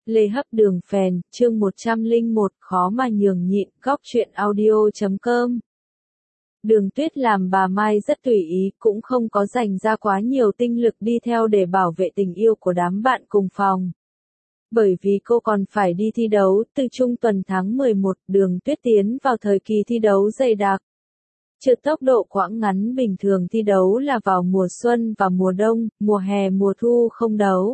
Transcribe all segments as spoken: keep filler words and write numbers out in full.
Lê Hấp Đường Phèn, chương một trăm lẻ một, khó mà nhường nhịn, góc truyện audio chấm com. Đường Tuyết làm bà Mai rất tùy ý, cũng không có dành ra quá nhiều tinh lực đi theo để bảo vệ tình yêu của đám bạn cùng phòng. Bởi vì cô còn phải đi thi đấu, từ trung tuần tháng mười một, Đường Tuyết tiến vào thời kỳ thi đấu dày đặc. Trượt tốc độ quãng ngắn bình thường thi đấu là vào mùa xuân và mùa đông, mùa hè mùa thu không đấu.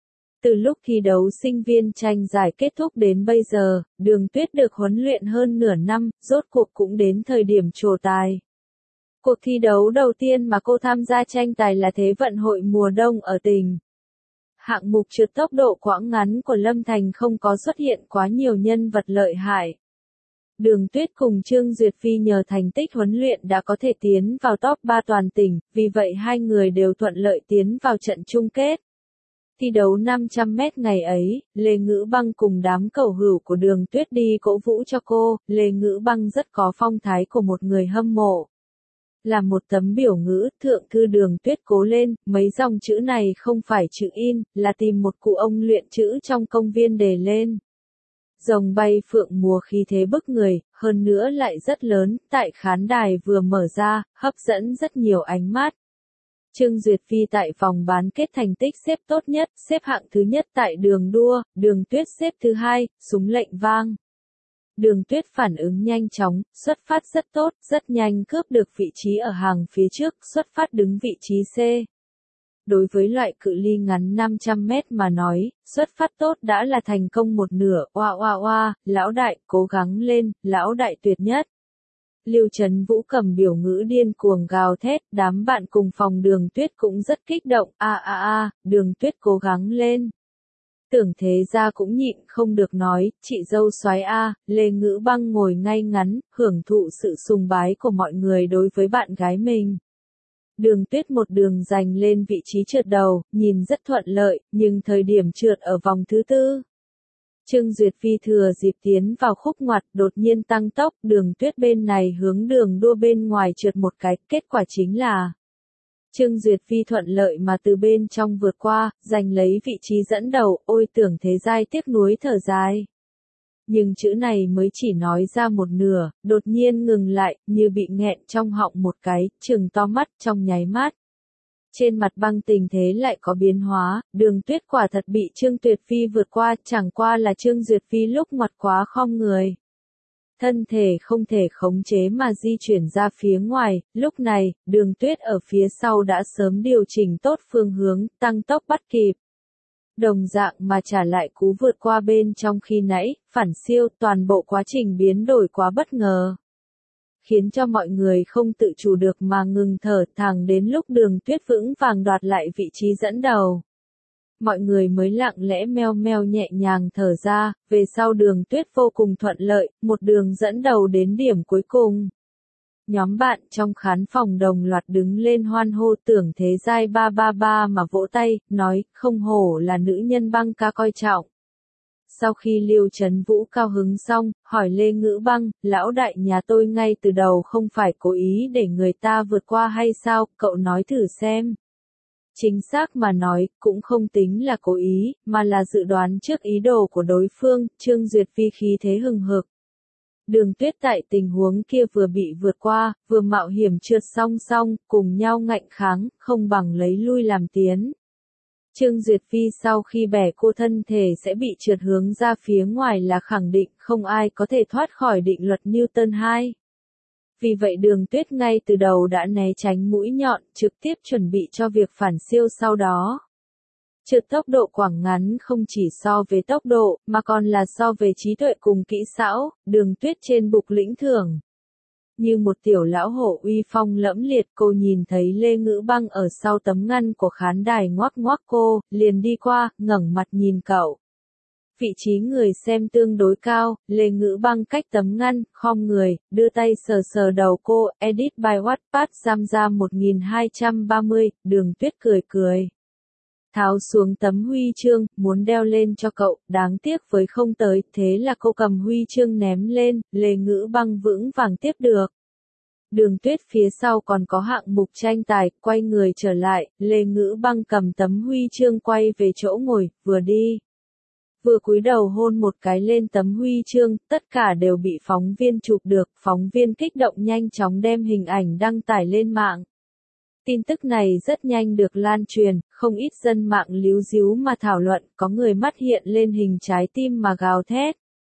Từ lúc thi đấu sinh viên tranh giải kết thúc đến bây giờ, Đường Tuyết được huấn luyện hơn nửa năm, rốt cuộc cũng đến thời điểm trổ tài. Cuộc thi đấu đầu tiên mà cô tham gia tranh tài là Thế vận hội mùa đông ở tỉnh. Hạng mục trượt tốc độ quãng ngắn của Lâm Thành không có xuất hiện quá nhiều nhân vật lợi hại. Đường Tuyết cùng Trương Duyệt Phi nhờ thành tích huấn luyện đã có thể tiến vào top ba toàn tỉnh, vì vậy hai người đều thuận lợi tiến vào trận chung kết. Thi đấu năm trăm mét ngày ấy, Lê Ngữ Băng cùng đám cầu hữu của Đường Tuyết đi cổ vũ cho cô, Lê Ngữ Băng rất có phong thái của một người hâm mộ. Là một tấm biểu ngữ, thượng thư Đường Tuyết cố lên, mấy dòng chữ này không phải chữ in, là tìm một cụ ông luyện chữ trong công viên đề lên. Rồng bay phượng múa khí thế bức người, hơn nữa lại rất lớn, tại khán đài vừa mở ra, hấp dẫn rất nhiều ánh mắt. Trương Duyệt Phi tại vòng bán kết thành tích xếp tốt nhất, xếp hạng thứ nhất tại đường đua, Đường Tuyết xếp thứ hai, súng lệnh vang. Đường Tuyết phản ứng nhanh chóng, xuất phát rất tốt, rất nhanh cướp được vị trí ở hàng phía trước, xuất phát đứng vị trí C. Đối với loại cự ly ngắn năm trăm mét mà nói, xuất phát tốt đã là thành công một nửa, oa oa oa, lão đại, cố gắng lên, lão đại tuyệt nhất. Lưu Trấn Vũ cầm biểu ngữ điên cuồng gào thét, đám bạn cùng phòng Đường Tuyết cũng rất kích động, a a a, Đường Tuyết cố gắng lên. Tưởng Thế Gia cũng nhịn không được nói, chị dâu soái a, Lê Ngữ Băng ngồi ngay ngắn, hưởng thụ sự sùng bái của mọi người đối với bạn gái mình. Đường Tuyết một đường giành lên vị trí trượt đầu, nhìn rất thuận lợi, nhưng thời điểm trượt ở vòng thứ tư. Trương Duyệt Phi thừa dịp tiến vào khúc ngoặt, đột nhiên tăng tốc, Đường Tuyết bên này hướng đường đua bên ngoài trượt một cái, kết quả chính là Trương Duyệt Phi thuận lợi mà từ bên trong vượt qua, giành lấy vị trí dẫn đầu, ôi Tưởng Thế Giai tiếc nuối thở dài. Nhưng chữ này mới chỉ nói ra một nửa, đột nhiên ngừng lại, như bị nghẹn trong họng một cái, trừng to mắt trong nháy mắt. Trên mặt băng tình thế lại có biến hóa, Đường Tuyết quả thật bị Trương Duyệt Phi vượt qua, chẳng qua là Trương Duyệt Phi lúc ngoặt quá khom người. Thân thể không thể khống chế mà di chuyển ra phía ngoài, lúc này, Đường Tuyết ở phía sau đã sớm điều chỉnh tốt phương hướng, tăng tốc bắt kịp. Đồng dạng mà trả lại cú vượt qua bên trong khi nãy, phản siêu, toàn bộ quá trình biến đổi quá bất ngờ. Khiến cho mọi người không tự chủ được mà ngừng thở, thẳng đến lúc Đường Tuyết vững vàng đoạt lại vị trí dẫn đầu. Mọi người mới lặng lẽ meo meo nhẹ nhàng thở ra, về sau Đường Tuyết vô cùng thuận lợi, một đường dẫn đầu đến điểm cuối cùng. Nhóm bạn trong khán phòng đồng loạt đứng lên hoan hô, Tưởng Thế Giai ba ba ba mà vỗ tay, nói, không hổ là nữ nhân Băng ca coi trọng. Sau khi Lưu Trấn Vũ cao hứng xong, hỏi Lê Ngữ Băng, lão đại nhà tôi ngay từ đầu không phải cố ý để người ta vượt qua hay sao, cậu nói thử xem. Chính xác mà nói, cũng không tính là cố ý, mà là dự đoán trước ý đồ của đối phương, Trương Duyệt Phi khí thế hừng hực. Đường Tuyết tại tình huống kia vừa bị vượt qua, vừa mạo hiểm trượt song song, cùng nhau ngạnh kháng, không bằng lấy lui làm tiến. Trương Duyệt Phi sau khi bẻ cô thân thể sẽ bị trượt hướng ra phía ngoài là khẳng định không ai có thể thoát khỏi định luật Newton hai. Vì vậy Đường Tuyết ngay từ đầu đã né tránh mũi nhọn, trực tiếp chuẩn bị cho việc phản siêu sau đó. Trượt tốc độ quãng ngắn không chỉ so về tốc độ, mà còn là so về trí tuệ cùng kỹ xảo, Đường Tuyết trên bục lĩnh thưởng. Như một tiểu lão hổ uy phong lẫm liệt, cô nhìn thấy Lê Ngữ Băng ở sau tấm ngăn của khán đài ngoác ngoác cô, liền đi qua, ngẩng mặt nhìn cậu. Vị trí người xem tương đối cao, Lê Ngữ Băng cách tấm ngăn, khom người, đưa tay sờ sờ đầu cô, edit by Wattpad giam ra một nghìn hai trăm ba mươi, Đường Tuyết cười cười. Tháo xuống tấm huy chương, muốn đeo lên cho cậu, đáng tiếc với không tới, thế là cô cầm huy chương ném lên, Lê Ngữ Băng vững vàng tiếp được. Đường Tuyết phía sau còn có hạng mục tranh tài, quay người trở lại, Lê Ngữ Băng cầm tấm huy chương quay về chỗ ngồi, vừa đi. Vừa cúi đầu hôn một cái lên tấm huy chương, tất cả đều bị phóng viên chụp được, phóng viên kích động nhanh chóng đem hình ảnh đăng tải lên mạng. Tin tức này rất nhanh được lan truyền, không ít dân mạng líu ríu mà thảo luận, có người mắt hiện lên hình trái tim mà gào thét.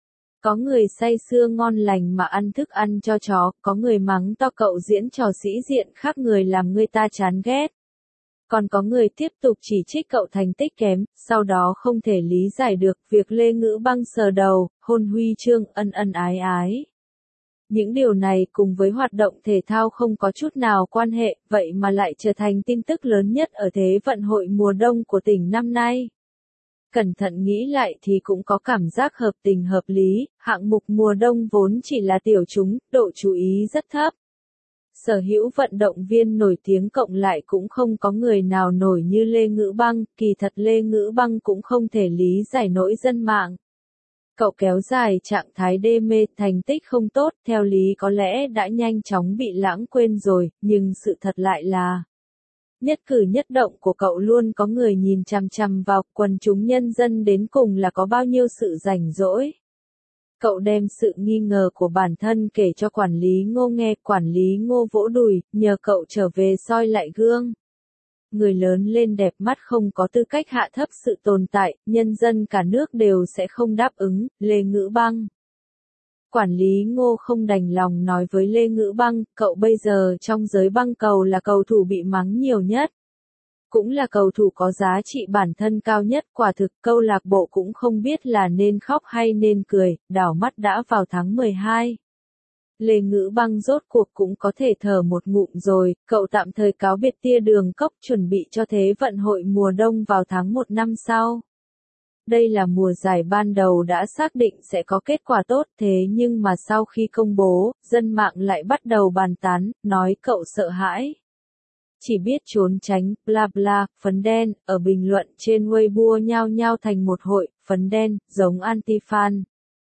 Có người say sưa ngon lành mà ăn thức ăn cho chó, có người mắng to cậu diễn trò sĩ diện khác người làm người ta chán ghét. Còn có người tiếp tục chỉ trích cậu thành tích kém, sau đó không thể lý giải được việc Lê Ngữ Băng sờ đầu, hôn huy chương, ân ân ái ái. Những điều này cùng với hoạt động thể thao không có chút nào quan hệ, vậy mà lại trở thành tin tức lớn nhất ở Thế vận hội mùa đông của tỉnh năm nay. Cẩn thận nghĩ lại thì cũng có cảm giác hợp tình hợp lý, hạng mục mùa đông vốn chỉ là tiểu chúng, độ chú ý rất thấp. Sở hữu vận động viên nổi tiếng cộng lại cũng không có người nào nổi như Lê Ngữ Băng, kỳ thật Lê Ngữ Băng cũng không thể lý giải nổi dân mạng. Cậu kéo dài trạng thái đê mê, thành tích không tốt, theo lý có lẽ đã nhanh chóng bị lãng quên rồi, nhưng sự thật lại là nhất cử nhất động của cậu luôn có người nhìn chằm chằm vào, quần chúng nhân dân đến cùng là có bao nhiêu sự rảnh rỗi. Cậu đem sự nghi ngờ của bản thân kể cho quản lý Ngô nghe, quản lý Ngô vỗ đùi, nhờ cậu trở về soi lại gương. Người lớn lên đẹp mắt không có tư cách hạ thấp sự tồn tại, nhân dân cả nước đều sẽ không đáp ứng, Lê Ngữ Băng. Quản lý Ngô không đành lòng nói với Lê Ngữ Băng, cậu bây giờ trong giới băng cầu là cầu thủ bị mắng nhiều nhất. Cũng là cầu thủ có giá trị bản thân cao nhất, quả thực câu lạc bộ cũng không biết là nên khóc hay nên cười, đảo mắt đã vào tháng mười hai. Lê Ngữ Băng rốt cuộc cũng có thể thở một ngụm rồi, cậu tạm thời cáo biệt tia đường cốc chuẩn bị cho Thế vận hội mùa đông vào tháng một năm sau. Đây là mùa giải ban đầu đã xác định sẽ có kết quả tốt, thế nhưng mà sau khi công bố, dân mạng lại bắt đầu bàn tán, nói cậu sợ hãi. Chỉ biết trốn tránh, bla bla, phấn đen, ở bình luận trên Weibo nhao nhao thành một hội, phấn đen, giống anti-fan.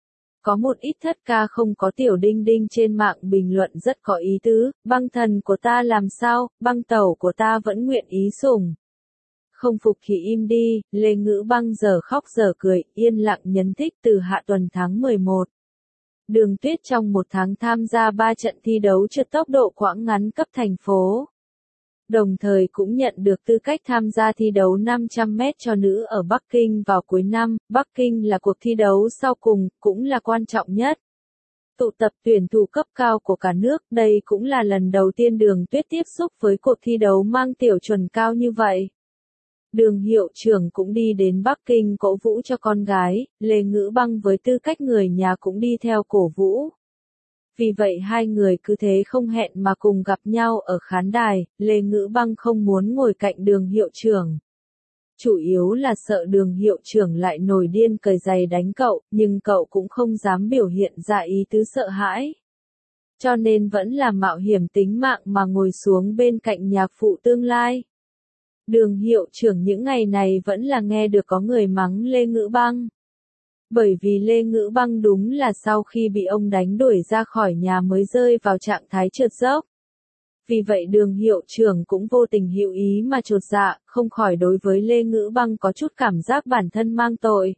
Có một ít thất ca không có tiểu đinh đinh trên mạng bình luận rất có ý tứ, băng thần của ta làm sao, băng tẩu của ta vẫn nguyện ý sủng. Không phục thì im đi, Lê Ngữ Băng giờ khóc giờ cười, yên lặng nhấn thích từ hạ tuần tháng mười một. Đường Tuyết trong một tháng tham gia ba trận thi đấu trượt tốc độ quãng ngắn cấp thành phố. Đồng thời cũng nhận được tư cách tham gia thi đấu năm trăm mét cho nữ ở Bắc Kinh vào cuối năm. Bắc Kinh là cuộc thi đấu sau cùng, cũng là quan trọng nhất. Tụ tập tuyển thủ cấp cao của cả nước, đây cũng là lần đầu tiên Đường Tuyết tiếp xúc với cuộc thi đấu mang tiểu chuẩn cao như vậy. Đường hiệu trưởng cũng đi đến Bắc Kinh cổ vũ cho con gái, Lê Ngữ Băng với tư cách người nhà cũng đi theo cổ vũ. Vì vậy hai người cứ thế không hẹn mà cùng gặp nhau ở khán đài, Lê Ngữ Băng không muốn ngồi cạnh đường hiệu trưởng. Chủ yếu là sợ đường hiệu trưởng lại nổi điên cởi giày đánh cậu, nhưng cậu cũng không dám biểu hiện ra ý tứ sợ hãi. Cho nên vẫn là mạo hiểm tính mạng mà ngồi xuống bên cạnh nhạc phụ tương lai. Đường hiệu trưởng những ngày này vẫn là nghe được có người mắng Lê Ngữ Băng. Bởi vì Lê Ngữ Băng đúng là sau khi bị ông đánh đuổi ra khỏi nhà mới rơi vào trạng thái trượt dốc. Vì vậy đường hiệu trưởng cũng vô tình hữu ý mà chột dạ, không khỏi đối với Lê Ngữ Băng có chút cảm giác bản thân mang tội.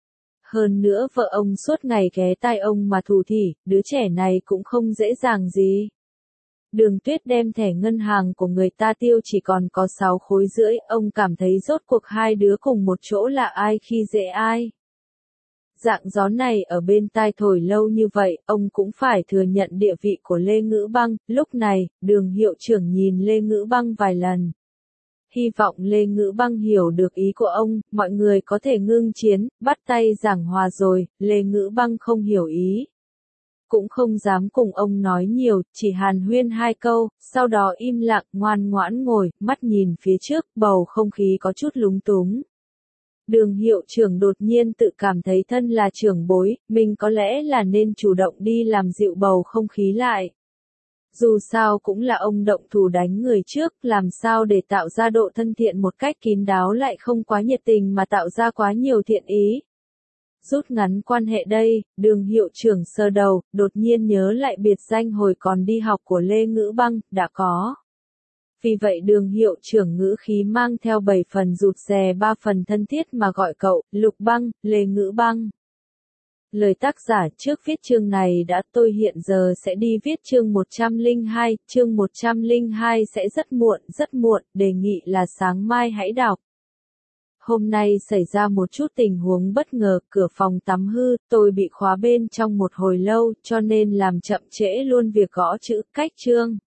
Hơn nữa vợ ông suốt ngày ghé tai ông mà thủ thỉ, đứa trẻ này cũng không dễ dàng gì. Đường Tuyết đem thẻ ngân hàng của người ta tiêu chỉ còn có sáu khối rưỡi, ông cảm thấy rốt cuộc hai đứa cùng một chỗ là ai khi dễ ai. Dạng gió này ở bên tai thổi lâu như vậy, ông cũng phải thừa nhận địa vị của Lê Ngữ Băng. Lúc này, đường hiệu trưởng nhìn Lê Ngữ Băng vài lần. Hy vọng Lê Ngữ Băng hiểu được ý của ông, mọi người có thể ngưng chiến, bắt tay giảng hòa rồi, Lê Ngữ Băng không hiểu ý. Cũng không dám cùng ông nói nhiều, chỉ hàn huyên hai câu, sau đó im lặng ngoan ngoãn ngồi, mắt nhìn phía trước, bầu không khí có chút lúng túng. Đường hiệu trưởng đột nhiên tự cảm thấy thân là trưởng bối, mình có lẽ là nên chủ động đi làm dịu bầu không khí lại. Dù sao cũng là ông động thủ đánh người trước, làm sao để tạo ra độ thân thiện một cách kín đáo lại không quá nhiệt tình mà tạo ra quá nhiều thiện ý. Rút ngắn quan hệ đây, đường hiệu trưởng sờ đầu, đột nhiên nhớ lại biệt danh hồi còn đi học của Lê Ngữ Băng, đã có. vì vậy đường hiệu trưởng ngữ khí mang theo bảy phần rụt rè ba phần thân thiết mà gọi cậu, Lục Băng, Lê Ngữ Băng. Lời tác giả trước viết chương này đã tôi hiện giờ sẽ đi viết chương một trăm lẻ hai, chương một trăm lẻ hai sẽ rất muộn, rất muộn, đề nghị là sáng mai hãy đọc. Hôm nay xảy ra một chút tình huống bất ngờ, cửa phòng tắm hư, tôi bị khóa bên trong một hồi lâu, cho nên làm chậm trễ luôn việc gõ chữ, cách chương.